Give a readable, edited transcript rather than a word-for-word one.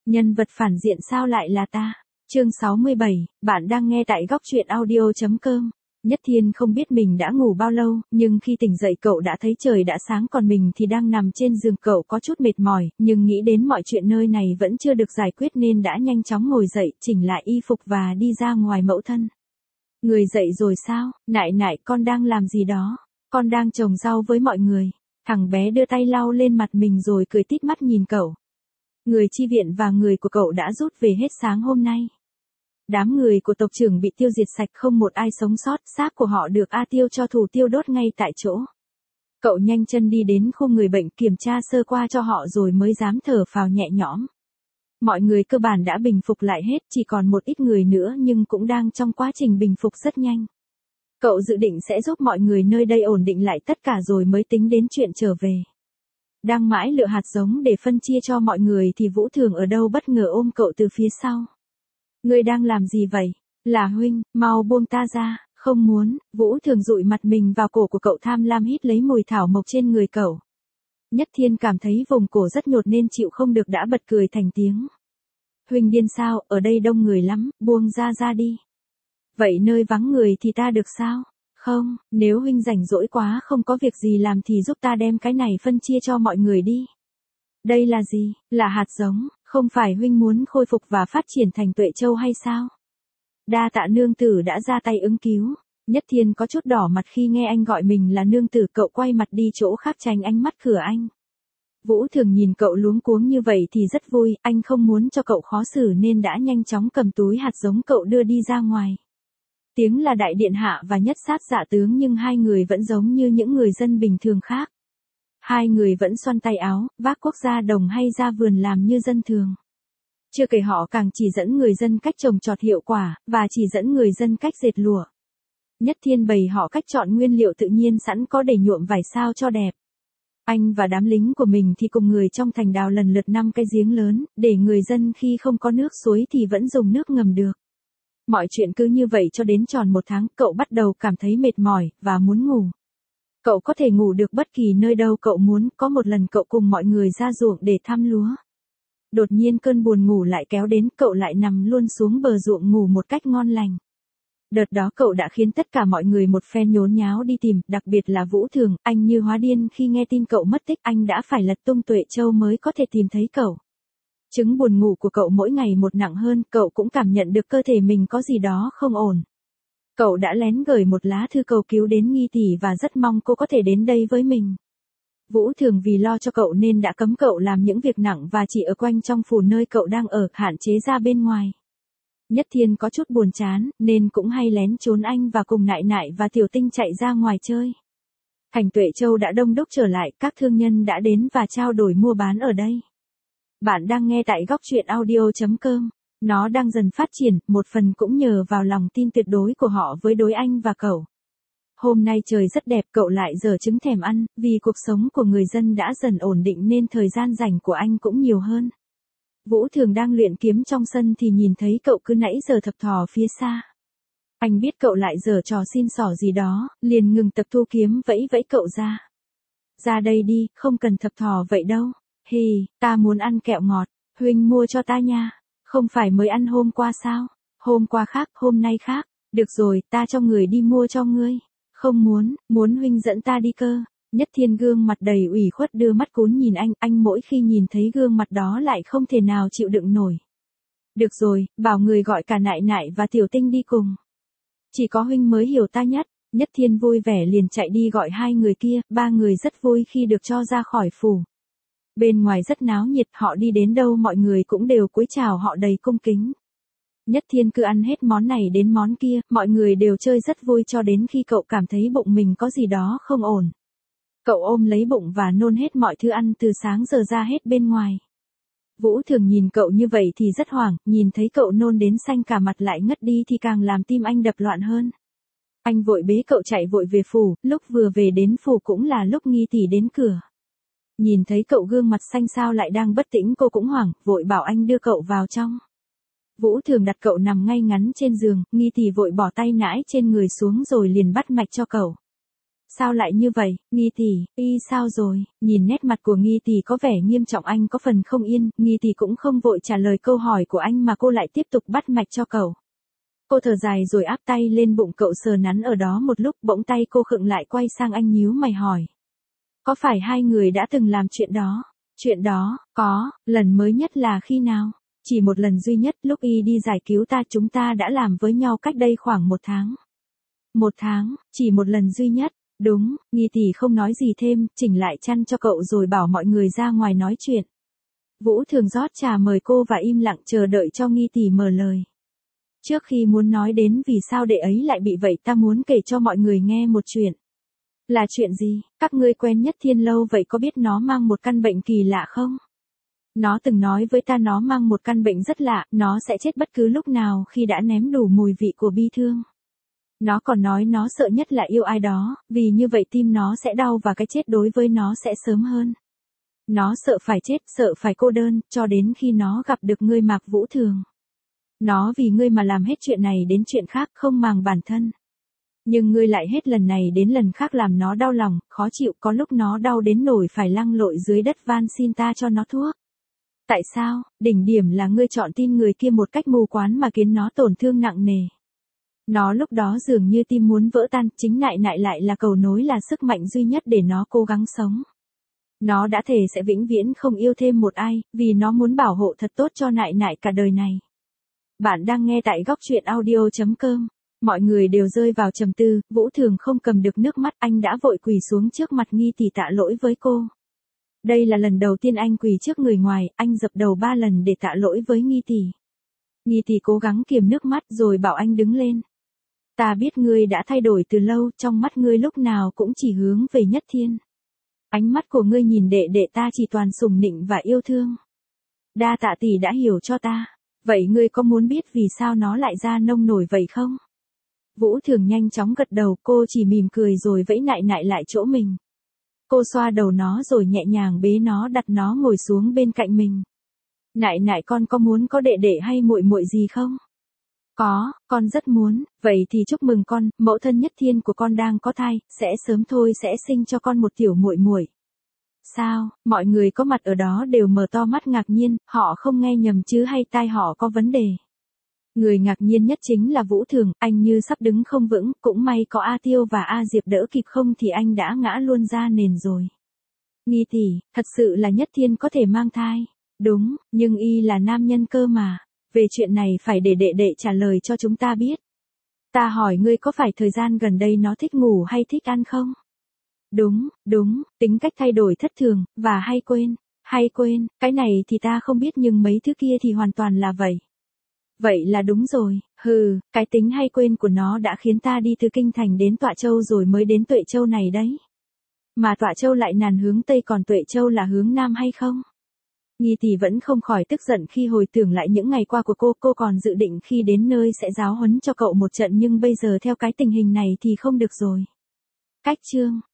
Nhân vật phản diện sao lại là ta? Chương 67, bạn đang nghe tại góc truyện audio.com. Nhất Thiên không biết mình đã ngủ bao lâu, nhưng khi tỉnh dậy cậu đã thấy trời đã sáng còn mình thì đang nằm trên giường. Cậu có chút mệt mỏi, nhưng nghĩ đến mọi chuyện nơi này vẫn chưa được giải quyết nên đã nhanh chóng ngồi dậy, chỉnh lại y phục và đi ra ngoài mẫu thân. Người dậy rồi sao? Nại nại, con đang làm gì đó? Con đang trồng rau với mọi người. Thằng bé đưa tay lau lên mặt mình rồi cười tít mắt nhìn cậu. Người chi viện và người của cậu đã rút về hết sáng hôm nay. Đám người của tộc trưởng bị tiêu diệt sạch, không một ai sống sót, xác của họ được A Tiêu cho thủ tiêu đốt ngay tại chỗ. Cậu nhanh chân đi đến khu người bệnh kiểm tra sơ qua cho họ rồi mới dám thở phào nhẹ nhõm. Mọi người cơ bản đã bình phục lại hết, chỉ còn một ít người nữa nhưng cũng đang trong quá trình bình phục rất nhanh. Cậu dự định sẽ giúp mọi người nơi đây ổn định lại tất cả rồi mới tính đến chuyện trở về. Đang mãi lựa hạt giống để phân chia cho mọi người thì Vũ Thường ở đâu bất ngờ ôm cậu từ phía sau. Ngươi đang làm gì vậy? Là huynh, mau buông ta ra. Không muốn. Vũ Thường dụi mặt mình vào cổ của cậu, tham lam hít lấy mùi thảo mộc trên người cậu. Nhất Thiên cảm thấy vùng cổ rất nhột nên chịu không được đã bật cười thành tiếng. Huynh điên sao, ở đây đông người lắm, buông ra đi. Vậy nơi vắng người thì ta được sao? Không, nếu huynh rảnh rỗi quá không có việc gì làm thì giúp ta đem cái này phân chia cho mọi người đi. Đây là gì? Là hạt giống, không phải huynh muốn khôi phục và phát triển thành Tuệ Châu hay sao? Đa tạ nương tử đã ra tay ứng cứu. Nhất Thiên có chút đỏ mặt khi nghe anh gọi mình là nương tử, cậu quay mặt đi chỗ khác tránh ánh mắt cửa anh. Vũ Thường nhìn cậu luống cuống như vậy thì rất vui, anh không muốn cho cậu khó xử nên đã nhanh chóng cầm túi hạt giống cậu đưa đi ra ngoài. Tiếng là đại điện hạ và nhất sát dạ tướng nhưng hai người vẫn giống như những người dân bình thường khác. Hai người vẫn xoăn tay áo, vác cuốc ra đồng hay ra vườn làm như dân thường. Chưa kể họ càng chỉ dẫn người dân cách trồng trọt hiệu quả, và chỉ dẫn người dân cách dệt lụa. Nhất Thiên bày họ cách chọn nguyên liệu tự nhiên sẵn có để nhuộm vải sao cho đẹp. Anh và đám lính của mình thì cùng người trong thành đào lần lượt 5 cái giếng lớn, để người dân khi không có nước suối thì vẫn dùng nước ngầm được. Mọi chuyện cứ như vậy cho đến tròn 1 tháng, cậu bắt đầu cảm thấy mệt mỏi, và muốn ngủ. Cậu có thể ngủ được bất kỳ nơi đâu cậu muốn, có một lần cậu cùng mọi người ra ruộng để thăm lúa. Đột nhiên cơn buồn ngủ lại kéo đến, cậu lại nằm luôn xuống bờ ruộng ngủ một cách ngon lành. Đợt đó cậu đã khiến tất cả mọi người một phen nhốn nháo đi tìm, đặc biệt là Vũ Thường, anh như hóa điên khi nghe tin cậu mất tích, anh đã phải lật tung Tuệ Châu mới có thể tìm thấy cậu. Chứng buồn ngủ của cậu mỗi ngày một nặng hơn, cậu cũng cảm nhận được cơ thể mình có gì đó không ổn. Cậu đã lén gửi một lá thư cầu cứu đến Nghi tỷ và rất mong cô có thể đến đây với mình. Vũ Thường vì lo cho cậu nên đã cấm cậu làm những việc nặng và chỉ ở quanh trong phủ nơi cậu đang ở, hạn chế ra bên ngoài. Nhất Thiên có chút buồn chán, nên cũng hay lén trốn anh và cùng Nại Nại và Tiểu Tinh chạy ra ngoài chơi. Thành Tuệ Châu đã đông đúc trở lại, các thương nhân đã đến và trao đổi mua bán ở đây. Bạn đang nghe tại góc truyện audio.com. Nó đang dần phát triển, một phần cũng nhờ vào lòng tin tuyệt đối của họ với đối anh và cậu. Hôm nay trời rất đẹp, cậu lại dở trứng thèm ăn, vì cuộc sống của người dân đã dần ổn định nên thời gian rảnh của anh cũng nhiều hơn. Vũ Thường đang luyện kiếm trong sân thì nhìn thấy cậu cứ nãy giờ thập thò phía xa. Anh biết cậu lại giở trò xin xỏ gì đó, liền ngừng tập thu kiếm, vẫy vẫy cậu ra. Ra đây đi, không cần thập thò vậy đâu. Hì, ta muốn ăn kẹo ngọt, huynh mua cho ta nha. Không phải mới ăn hôm qua sao? Hôm qua khác, hôm nay khác. Được rồi, ta cho người đi mua cho ngươi. Không muốn huynh dẫn ta đi cơ. Nhất Thiên gương mặt đầy ủy khuất đưa mắt cún nhìn anh mỗi khi nhìn thấy gương mặt đó lại không thể nào chịu đựng nổi. Được rồi, bảo người gọi cả Nại Nại và Tiểu Tinh đi cùng. Chỉ có huynh mới hiểu ta nhất. Nhất Thiên vui vẻ liền chạy đi gọi 2 người kia, 3 người rất vui khi được cho ra khỏi phủ. Bên ngoài rất náo nhiệt, họ đi đến đâu mọi người cũng đều cúi chào họ đầy cung kính. Nhất Thiên cứ ăn hết món này đến món kia, mọi người đều chơi rất vui cho đến khi cậu cảm thấy bụng mình có gì đó không ổn. Cậu ôm lấy bụng và nôn hết mọi thứ ăn từ sáng giờ ra hết bên ngoài. Vũ Thường nhìn cậu như vậy thì rất hoảng, nhìn thấy cậu nôn đến xanh cả mặt lại ngất đi thì càng làm tim anh đập loạn hơn. Anh vội bế cậu chạy vội về phủ, lúc vừa về đến phủ cũng là lúc Nghi tỷ đến cửa. Nhìn thấy cậu gương mặt xanh xao lại đang bất tĩnh, cô cũng hoảng, vội bảo anh đưa cậu vào trong. Vũ Thường đặt cậu nằm ngay ngắn trên giường, Nghi tỷ vội bỏ tay nãi trên người xuống rồi liền bắt mạch cho cậu. Sao lại như vậy, Nghi tỷ, y sao rồi? Nhìn nét mặt của Nghi tỷ có vẻ nghiêm trọng, anh có phần không yên, Nghi tỷ cũng không vội trả lời câu hỏi của anh mà cô lại tiếp tục bắt mạch cho cậu. Cô thở dài rồi áp tay lên bụng cậu sờ nắn ở đó một lúc, bỗng tay cô khựng lại, quay sang anh nhíu mày hỏi. Có phải hai người đã từng làm chuyện đó? Chuyện đó, có, lần mới nhất là khi nào? Chỉ một lần duy nhất, lúc y đi giải cứu ta, chúng ta đã làm với nhau cách đây khoảng 1 tháng. 1 tháng, chỉ một lần duy nhất. Đúng, Nghi tỷ không nói gì thêm, chỉnh lại chăn cho cậu rồi bảo mọi người ra ngoài nói chuyện. Vũ Thường rót trà mời cô và im lặng chờ đợi cho Nghi tỷ mở lời. Trước khi muốn nói đến vì sao đệ ấy lại bị vậy, ta muốn kể cho mọi người nghe một chuyện. Là chuyện gì? Các ngươi quen Nhất Thiên lâu vậy, có biết nó mang một căn bệnh kỳ lạ không? Nó từng nói với ta nó mang một căn bệnh rất lạ, nó sẽ chết bất cứ lúc nào khi đã nếm đủ mùi vị của bi thương. Nó còn nói nó sợ nhất là yêu ai đó, vì như vậy tim nó sẽ đau và cái chết đối với nó sẽ sớm hơn. Nó sợ phải chết, sợ phải cô đơn, cho đến khi nó gặp được ngươi Mạc Vũ Thường. Nó vì ngươi mà làm hết chuyện này đến chuyện khác, không màng bản thân. Nhưng ngươi lại hết lần này đến lần khác làm nó đau lòng, khó chịu, có lúc nó đau đến nổi phải lăn lội dưới đất van xin ta cho nó thuốc. Tại sao? Đỉnh điểm là ngươi chọn tin người kia một cách mù quáng mà khiến nó tổn thương nặng nề. Nó lúc đó dường như tim muốn vỡ tan, chính nại nại lại là cầu nối, là sức mạnh duy nhất để nó cố gắng sống. Nó đã thề sẽ vĩnh viễn không yêu thêm một ai, vì nó muốn bảo hộ thật tốt cho nại nại cả đời này. Bạn đang nghe tại góc truyện audio.com. Mọi người đều rơi vào trầm tư, Vũ Thường không cầm được nước mắt, anh đã vội quỳ xuống trước mặt Nghi tỷ tạ lỗi với cô. Đây là lần đầu tiên anh quỳ trước người ngoài, anh dập đầu 3 lần để tạ lỗi với Nghi tỷ. Nghi tỷ cố gắng kiềm nước mắt rồi bảo anh đứng lên. Ta biết ngươi đã thay đổi từ lâu, trong mắt ngươi lúc nào cũng chỉ hướng về Nhất Thiên. Ánh mắt của ngươi nhìn đệ đệ ta chỉ toàn sủng nịnh và yêu thương. Đa tạ tỷ đã hiểu cho ta. Vậy ngươi có muốn biết vì sao nó lại ra nông nổi vậy không? Vũ Thường nhanh chóng gật đầu, cô chỉ mỉm cười rồi vẫy nại nại lại chỗ mình. Cô xoa đầu nó rồi nhẹ nhàng bế nó, đặt nó ngồi xuống bên cạnh mình. Nại nại, con có muốn có đệ đệ hay muội muội gì không? Có, con rất muốn, vậy thì chúc mừng con, mẫu thân Nhất Thiên của con đang có thai, sẽ sớm thôi sẽ sinh cho con một tiểu muội muội. Sao? Mọi người có mặt ở đó đều mở to mắt ngạc nhiên, họ không nghe nhầm chứ hay tai họ có vấn đề. Người ngạc nhiên nhất chính là Vũ Thường, anh như sắp đứng không vững, cũng may có A Tiêu và A Diệp đỡ kịp, không thì anh đã ngã luôn ra nền rồi. Nghi tỷ, thật sự là Nhất Thiên có thể mang thai. Đúng, nhưng y là nam nhân cơ mà. Về chuyện này phải để đệ đệ trả lời cho chúng ta biết. Ta hỏi ngươi, có phải thời gian gần đây nó thích ngủ hay thích ăn không? Đúng, tính cách thay đổi thất thường, và hay quên, cái này thì ta không biết nhưng mấy thứ kia thì hoàn toàn là vậy. Vậy là đúng rồi, cái tính hay quên của nó đã khiến ta đi từ Kinh Thành đến Tọa Châu rồi mới đến Tuệ Châu này đấy. Mà Tọa Châu lại nằm hướng Tây còn Tuệ Châu là hướng Nam hay không? Nghi tỷ vẫn không khỏi tức giận khi hồi tưởng lại những ngày qua của cô còn dự định khi đến nơi sẽ giáo huấn cho cậu một trận, nhưng bây giờ theo cái tình hình này thì không được rồi. Cách chương